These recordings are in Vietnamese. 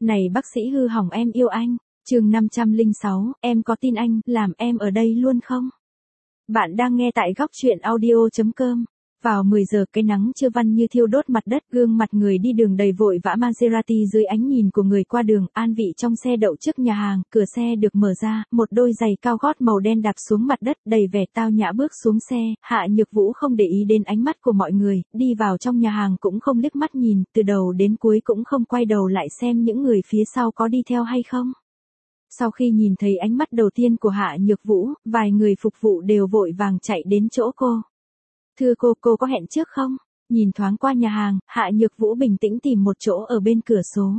Này bác sĩ hư hỏng em yêu anh, chương 506, em có tin anh làm em ở đây luôn không? Bạn đang nghe tại góc truyện audio.com. Vào 10 giờ cái nắng chưa văn như thiêu đốt mặt đất, gương mặt người đi đường đầy vội vã Maserati dưới ánh nhìn của người qua đường, an vị trong xe đậu trước nhà hàng, cửa xe được mở ra, một đôi giày cao gót màu đen đạp xuống mặt đất, đầy vẻ tao nhã bước xuống xe, Hạ Nhược Vũ không để ý đến ánh mắt của mọi người, đi vào trong nhà hàng cũng không liếc mắt nhìn, từ đầu đến cuối cũng không quay đầu lại xem những người phía sau có đi theo hay không. Sau khi nhìn thấy ánh mắt đầu tiên của Hạ Nhược Vũ, vài người phục vụ đều vội vàng chạy đến chỗ cô. Thưa cô có hẹn trước không? Nhìn thoáng qua nhà hàng, Hạ Nhược Vũ bình tĩnh tìm một chỗ ở bên cửa số.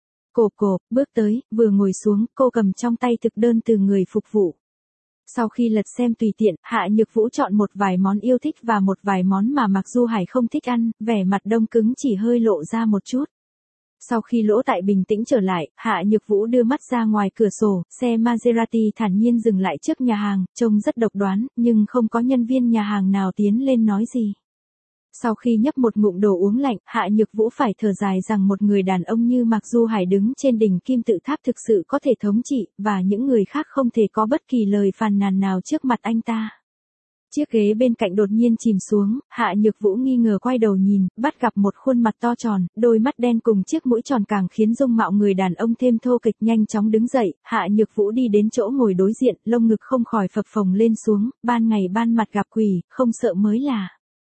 Cô bước tới, vừa ngồi xuống, cô cầm trong tay thực đơn từ người phục vụ. Sau khi lật xem tùy tiện, Hạ Nhược Vũ chọn một vài món yêu thích và một vài món mà Mạc Du Hải không thích ăn, vẻ mặt đông cứng chỉ hơi lộ ra một chút. Sau khi Lỗ Tại bình tĩnh trở lại, Hạ Nhược Vũ đưa mắt ra ngoài cửa sổ, xe Maserati thản nhiên dừng lại trước nhà hàng, trông rất độc đoán, nhưng không có nhân viên nhà hàng nào tiến lên nói gì. Sau khi nhấp một ngụm đồ uống lạnh, Hạ Nhược Vũ phải thở dài rằng một người đàn ông như Mạc Du Hải đứng trên đỉnh kim tự tháp thực sự có thể thống trị, và những người khác không thể có bất kỳ lời phàn nàn nào trước mặt anh ta. Chiếc ghế bên cạnh đột nhiên chìm xuống, Hạ Nhược Vũ nghi ngờ quay đầu nhìn, bắt gặp một khuôn mặt to tròn, đôi mắt đen cùng chiếc mũi tròn càng khiến dung mạo người đàn ông thêm thô kệch. Nhanh chóng đứng dậy, Hạ Nhược Vũ đi đến chỗ ngồi đối diện, lông ngực không khỏi phập phồng lên xuống, ban ngày ban mặt gặp quỷ, không sợ mới là.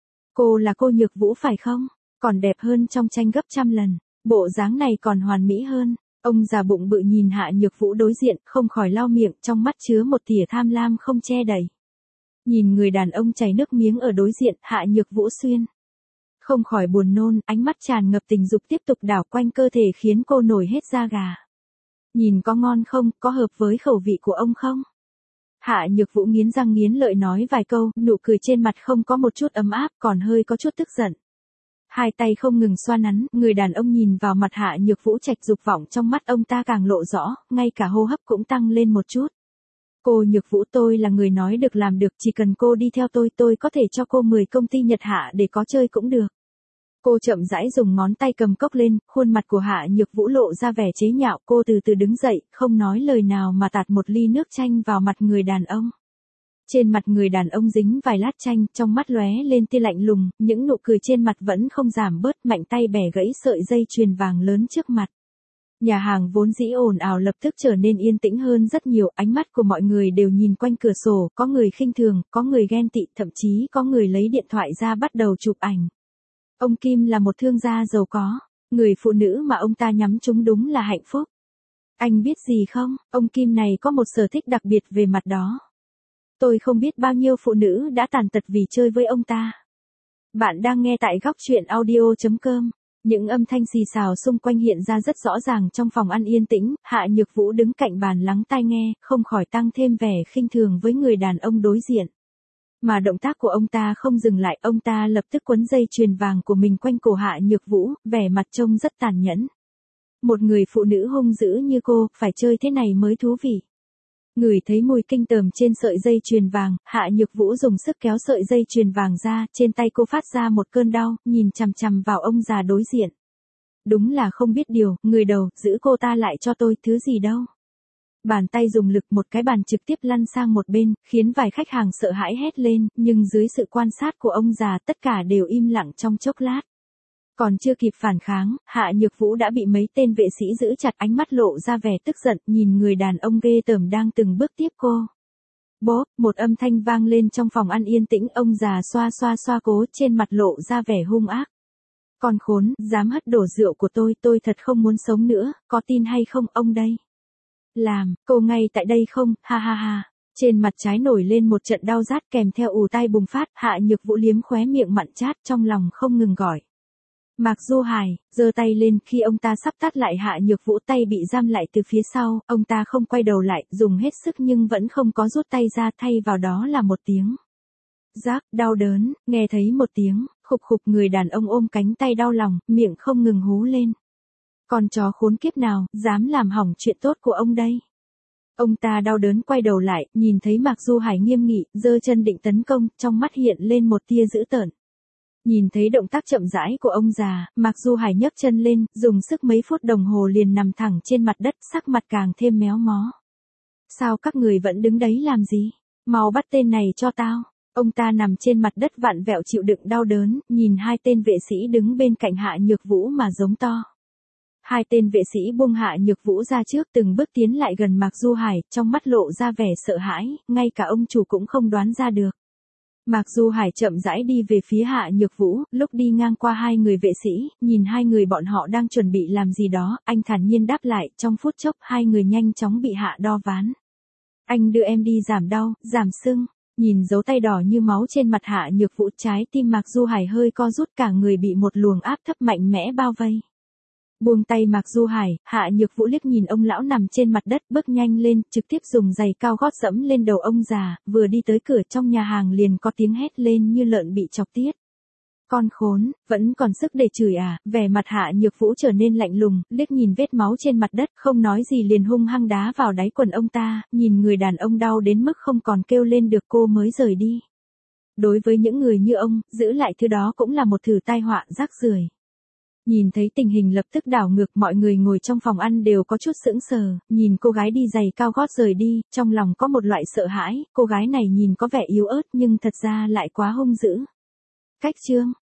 Cô là cô Nhược Vũ phải không? Còn đẹp hơn trong tranh gấp trăm lần, bộ dáng này còn hoàn mỹ hơn. Ông già bụng bự nhìn Hạ Nhược Vũ đối diện, không khỏi lau miệng, trong mắt chứa một tia tham lam không che đậy. Nhìn người đàn ông chảy nước miếng ở đối diện, Hạ Nhược Vũ xuyên không khỏi buồn nôn, ánh mắt tràn ngập tình dục tiếp tục đảo quanh cơ thể khiến cô nổi hết da gà. Nhìn có ngon không, có hợp với khẩu vị của ông không? Hạ Nhược Vũ nghiến răng nghiến lợi nói vài câu, nụ cười trên mặt không có một chút ấm áp, còn hơi có chút tức giận. Hai tay không ngừng xoa nắn, người đàn ông nhìn vào mặt Hạ Nhược Vũ, trạch dục vọng trong mắt ông ta càng lộ rõ, ngay cả hô hấp cũng tăng lên một chút. Cô Nhược Vũ, tôi là người nói được làm được, chỉ cần cô đi theo tôi có thể cho cô 10 công ty Nhật Hạ để có chơi cũng được. Cô chậm rãi dùng ngón tay cầm cốc lên, khuôn mặt của Hạ Nhược Vũ lộ ra vẻ chế nhạo, cô từ từ đứng dậy, không nói lời nào mà tạt một ly nước chanh vào mặt người đàn ông. Trên mặt người đàn ông dính vài lát chanh, trong mắt lóe lên tia lạnh lùng, những nụ cười trên mặt vẫn không giảm bớt, mạnh tay bẻ gãy sợi dây chuyền vàng lớn trước mặt. Nhà hàng vốn dĩ ồn ào lập tức trở nên yên tĩnh hơn rất nhiều, ánh mắt của mọi người đều nhìn quanh cửa sổ, có người khinh thường, có người ghen tị, thậm chí có người lấy điện thoại ra bắt đầu chụp ảnh. Ông Kim là một thương gia giàu có, người phụ nữ mà ông ta nhắm trúng đúng là hạnh phúc. Anh biết gì không, ông Kim này có một sở thích đặc biệt về mặt đó. Tôi không biết bao nhiêu phụ nữ đã tàn tật vì chơi với ông ta. Bạn đang nghe tại góc truyện audio.com. Những âm thanh xì xào xung quanh hiện ra rất rõ ràng trong phòng ăn yên tĩnh, Hạ Nhược Vũ đứng cạnh bàn lắng tai nghe, không khỏi tăng thêm vẻ khinh thường với người đàn ông đối diện. Mà động tác của ông ta không dừng lại, ông ta lập tức quấn dây chuyền vàng của mình quanh cổ Hạ Nhược Vũ, vẻ mặt trông rất tàn nhẫn. Một người phụ nữ hung dữ như cô, phải chơi thế này mới thú vị. Ngửi thấy mùi kinh tởm trên sợi dây chuyền vàng, Hạ Nhược Vũ dùng sức kéo sợi dây chuyền vàng ra, trên tay cô phát ra một cơn đau, nhìn chằm chằm vào ông già đối diện. Đúng là không biết điều, người đầu, giữ cô ta lại cho tôi, thứ gì đâu. Bàn tay dùng lực, một cái bàn trực tiếp lăn sang một bên, khiến vài khách hàng sợ hãi hét lên, nhưng dưới sự quan sát của ông già tất cả đều im lặng trong chốc lát. Còn chưa kịp phản kháng, Hạ Nhược Vũ đã bị mấy tên vệ sĩ giữ chặt, ánh mắt lộ ra vẻ tức giận, nhìn người đàn ông ghê tởm đang từng bước tiếp cô. Bốp, một âm thanh vang lên trong phòng ăn yên tĩnh, ông già xoa cố, trên mặt lộ ra vẻ hung ác. Con khốn, dám hất đổ rượu của tôi thật không muốn sống nữa, có tin hay không ông đây? Làm, cô ngay tại đây không, ha ha ha. Trên mặt trái nổi lên một trận đau rát kèm theo ù tai bùng phát, Hạ Nhược Vũ liếm khóe miệng mặn chát, trong lòng không ngừng gọi. Mạc Du Hải, giơ tay lên, khi ông ta sắp tát lại Hạ Nhược Vũ, tay bị giam lại từ phía sau, ông ta không quay đầu lại, dùng hết sức nhưng vẫn không có rút tay ra, thay vào đó là một tiếng rắc, đau đớn, nghe thấy một tiếng, khục người đàn ông ôm cánh tay đau lòng, miệng không ngừng hú lên. Con chó khốn kiếp nào, dám làm hỏng chuyện tốt của ông đây. Ông ta đau đớn quay đầu lại, nhìn thấy Mạc Du Hải nghiêm nghị, giơ chân định tấn công, trong mắt hiện lên một tia dữ tợn. Nhìn thấy động tác chậm rãi của ông già, Mạc Du Hải nhấc chân lên, dùng sức mấy phút đồng hồ liền nằm thẳng trên mặt đất, sắc mặt càng thêm méo mó. Sao các người vẫn đứng đấy làm gì? Mau bắt tên này cho tao. Ông ta nằm trên mặt đất vặn vẹo chịu đựng đau đớn, nhìn hai tên vệ sĩ đứng bên cạnh Hạ Nhược Vũ mà giống to. Hai tên vệ sĩ buông Hạ Nhược Vũ ra trước, từng bước tiến lại gần Mạc Du Hải, trong mắt lộ ra vẻ sợ hãi, ngay cả ông chủ cũng không đoán ra được. Mạc Du Hải chậm rãi đi về phía Hạ Nhược Vũ, lúc đi ngang qua hai người vệ sĩ, nhìn hai người bọn họ đang chuẩn bị làm gì đó, anh thản nhiên đáp lại, trong phút chốc hai người nhanh chóng bị hạ đo ván. Anh đưa em đi giảm đau, giảm sưng. Nhìn dấu tay đỏ như máu trên mặt Hạ Nhược Vũ, trái tim Mạc Du Hải hơi co rút, cả người bị một luồng áp thấp mạnh mẽ bao vây. Buông tay Mạc Du Hải, Hạ Nhược Vũ liếc nhìn ông lão nằm trên mặt đất, bước nhanh lên, trực tiếp dùng giày cao gót dẫm lên đầu ông già, vừa đi tới cửa trong nhà hàng liền có tiếng hét lên như lợn bị chọc tiết. Con khốn, vẫn còn sức để chửi à? Vẻ mặt Hạ Nhược Vũ trở nên lạnh lùng, liếc nhìn vết máu trên mặt đất, không nói gì liền hung hăng đá vào đáy quần ông ta, nhìn người đàn ông đau đến mức không còn kêu lên được cô mới rời đi. Đối với những người như ông, giữ lại thứ đó cũng là một thử tai họa rác rưởi. Nhìn thấy tình hình lập tức đảo ngược, mọi người ngồi trong phòng ăn đều có chút sững sờ, nhìn cô gái đi giày cao gót rời đi, trong lòng có một loại sợ hãi, cô gái này nhìn có vẻ yếu ớt nhưng thật ra lại quá hung dữ. Cách chương